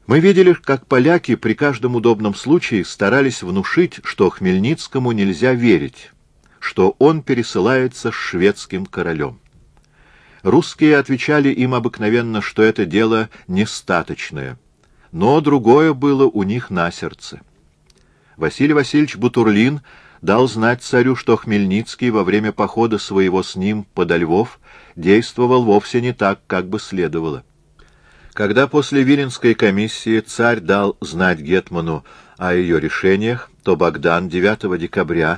Мы видели, как поляки при каждом удобном случае старались внушить, что Хмельницкому нельзя верить, что он пересылается с шведским королем. Русские отвечали им обыкновенно, что это дело нестаточное, но другое было у них на сердце. Василий Васильевич Бутурлин дал знать царю, что Хмельницкий во время похода своего с ним подо Львов действовал вовсе не так, как бы следовало. Когда после Виленской комиссии царь дал знать гетману о ее решениях, то Богдан 9 декабря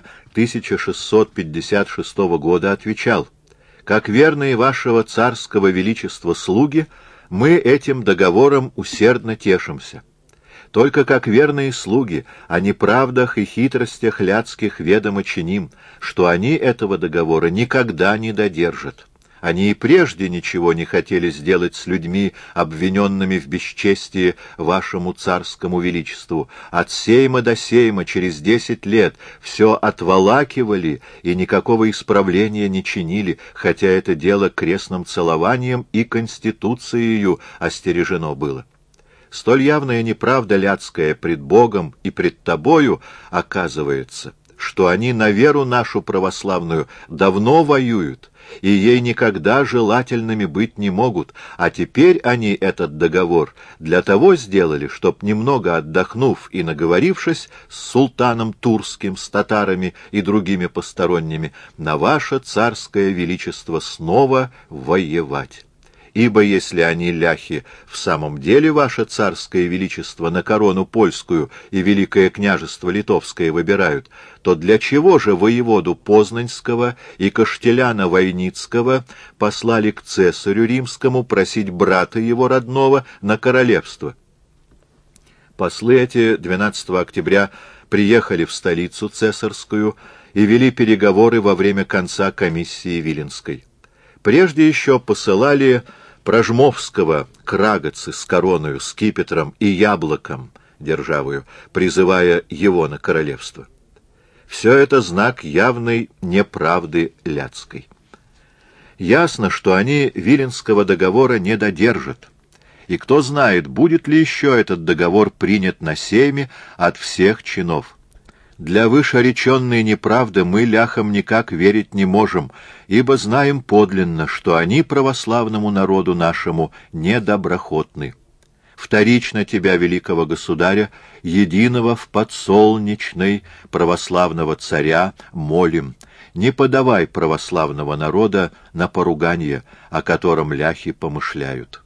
1656 года отвечал: «Как верные вашего царского величества слуги, мы этим договором усердно тешимся. Только как верные слуги о неправдах и хитростях ляцких ведомо чиним, что они этого договора никогда не додержат. Они и прежде ничего не хотели сделать с людьми, обвиненными в бесчестии вашему царскому величеству. От сейма до сейма через 10 лет все отволакивали и никакого исправления не чинили, хотя это дело крестным целованием и конституцией остережено было. Столь явная неправда ляцкая пред Богом и пред тобою оказывается, что они на веру нашу православную давно воюют, и ей никогда желательными быть не могут, а теперь они этот договор для того сделали, чтоб, немного отдохнув и наговорившись с султаном турским, с татарами и другими посторонними, на ваше царское величество снова воевать. Ибо если они, ляхи, в самом деле ваше царское величество на корону польскую и великое княжество литовское выбирают, то для чего же воеводу Познанского и Каштеляна Войницкого послали к цесарю римскому просить брата его родного на королевство? Послы эти 12 октября приехали в столицу цесарскую и вели переговоры во время конца комиссии Виленской. Прежде еще посылали Пражмовского к Рагоцы с короною, скипетром и яблоком державою, призывая его на королевство. Все это знак явной неправды ляцкой. Ясно, что они Виленского договора не додержат, и кто знает, будет ли еще этот договор принят на сейме от всех чинов. Для вышереченной неправды мы ляхам никак верить не можем, ибо знаем подлинно, что они православному народу нашему недоброхотны. Вторично тебя, великого государя, единого в подсолнечной православного царя, молим, не подавай православного народа на поруганье, о котором ляхи помышляют».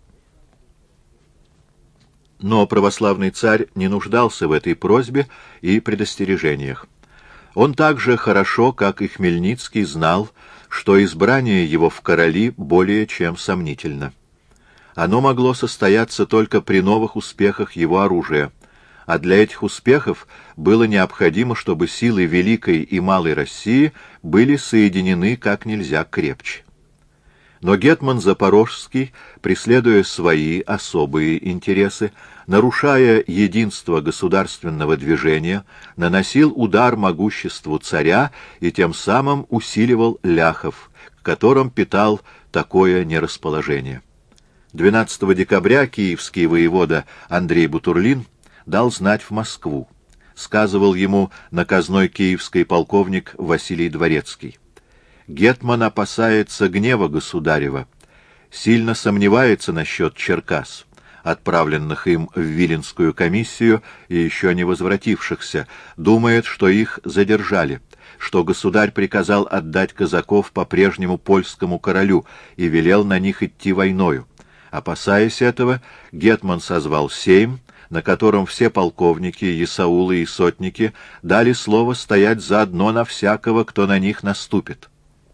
Но православный царь не нуждался в этой просьбе и предостережениях. Он так же хорошо, как и Хмельницкий, знал, что избрание его в короли более чем сомнительно. Оно могло состояться только при новых успехах его оружия, а для этих успехов было необходимо, чтобы силы Великой и Малой России были соединены как нельзя крепче. Но гетман Запорожский, преследуя свои особые интересы, нарушая единство государственного движения, наносил удар могуществу царя и тем самым усиливал ляхов, к которым питал такое нерасположение. 12 декабря киевский воевода Андрей Бутурлин дал знать в Москву. Сказывал ему наказной киевский полковник Василий Дворецкий: «Гетман опасается гнева государева, сильно сомневается насчет Черкас, отправленных им в Виленскую комиссию и еще не возвратившихся, думает, что их задержали, что государь приказал отдать казаков по-прежнему польскому королю и велел на них идти войною. Опасаясь этого, гетман созвал сейм, на котором все полковники, есаулы и сотники дали слово стоять заодно на всякого, кто на них наступит».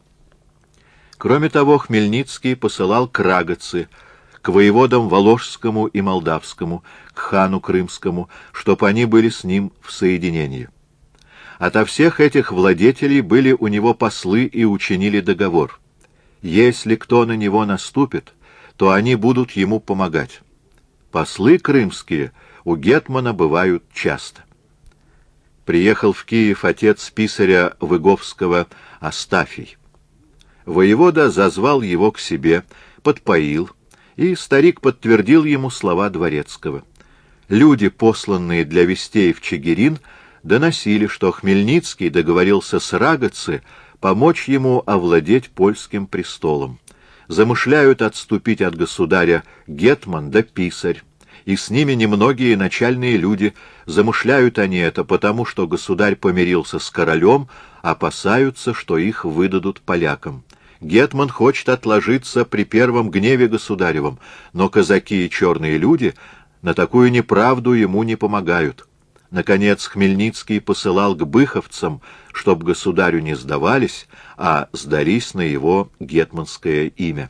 Кроме того, Хмельницкий посылал к Рагоце, к воеводам Воложскому и Молдавскому, к хану Крымскому, чтоб они были с ним в соединении. Ото всех этих владетелей были у него послы и учинили договор. Если кто на него наступит, то они будут ему помогать. Послы крымские у гетмана бывают часто. Приехал в Киев отец писаря Выговского Астафий. Воевода зазвал его к себе, подпоил, и старик подтвердил ему слова Дворецкого. Люди, посланные для вестей в Чигирин, доносили, что Хмельницкий договорился с Рагоци помочь ему овладеть польским престолом. Замышляют отступить от государя гетман да писарь, и с ними немногие начальные люди. Замышляют они это потому, что государь помирился с королем, опасаются, что их выдадут полякам. Гетман хочет отложиться при первом гневе государевом, но казаки и черные люди на такую неправду ему не помогают. Наконец Хмельницкий посылал к быховцам, чтоб государю не сдавались, а сдались на его гетманское имя.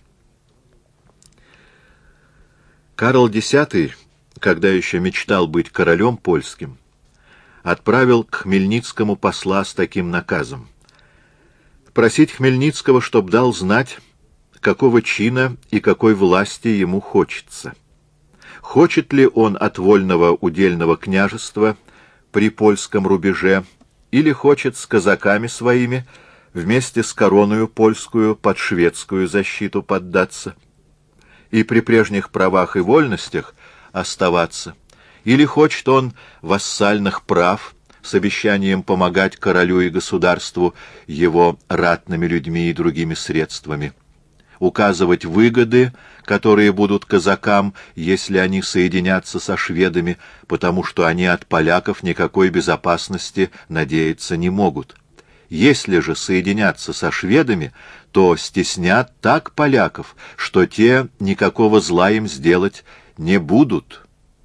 Карл X, когда еще мечтал быть королем польским, отправил к Хмельницкому посла с таким наказом: просить Хмельницкого, чтоб дал знать, какого чина и какой власти ему хочется. Хочет ли он от вольного удельного княжества при польском рубеже, или хочет с казаками своими вместе с короною польскую под шведскую защиту поддаться и при прежних правах и вольностях оставаться, или хочет он вассальных прав с обещанием помогать королю и государству его ратными людьми и другими средствами, указывать выгоды, которые будут казакам, если они соединятся со шведами, потому что они от поляков никакой безопасности надеяться не могут. Если же соединятся со шведами, то стеснят так поляков, что те никакого зла им сделать не будут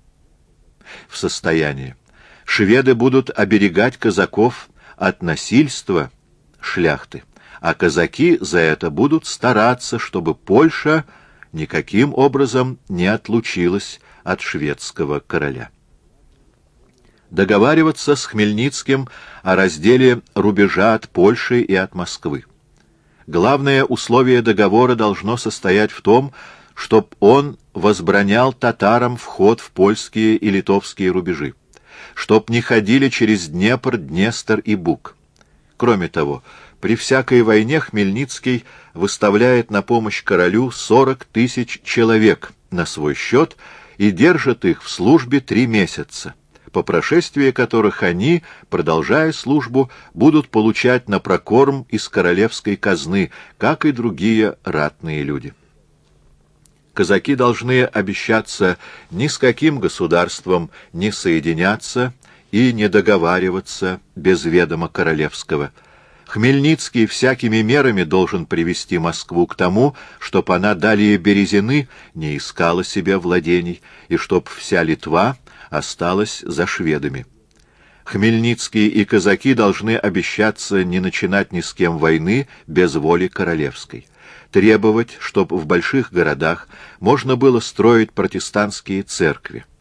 в состоянии. Шведы будут оберегать казаков от насильства шляхты, а казаки за это будут стараться, чтобы Польша никаким образом не отлучилась от шведского короля. Договариваться с Хмельницким о разделе рубежа от Польши и от Москвы. Главное условие договора должно состоять в том, чтоб он возбранял татарам вход в польские и литовские рубежи, чтоб не ходили через Днепр, Днестр и Буг. Кроме того, при всякой войне Хмельницкий выставляет на помощь королю 40 000 человек на свой счет и держит их в службе 3 месяца, по прошествии которых они, продолжая службу, будут получать на прокорм из королевской казны, как и другие ратные люди. Казаки должны обещаться ни с каким государством не соединяться и не договариваться без ведома королевского. Хмельницкий всякими мерами должен привести Москву к тому, чтоб она далее Березины не искала себе владений, и чтоб вся Литва осталась за шведами. Хмельницкий и казаки должны обещаться не начинать ни с кем войны без воли королевской, требовать, чтоб в больших городах можно было строить протестантские церкви,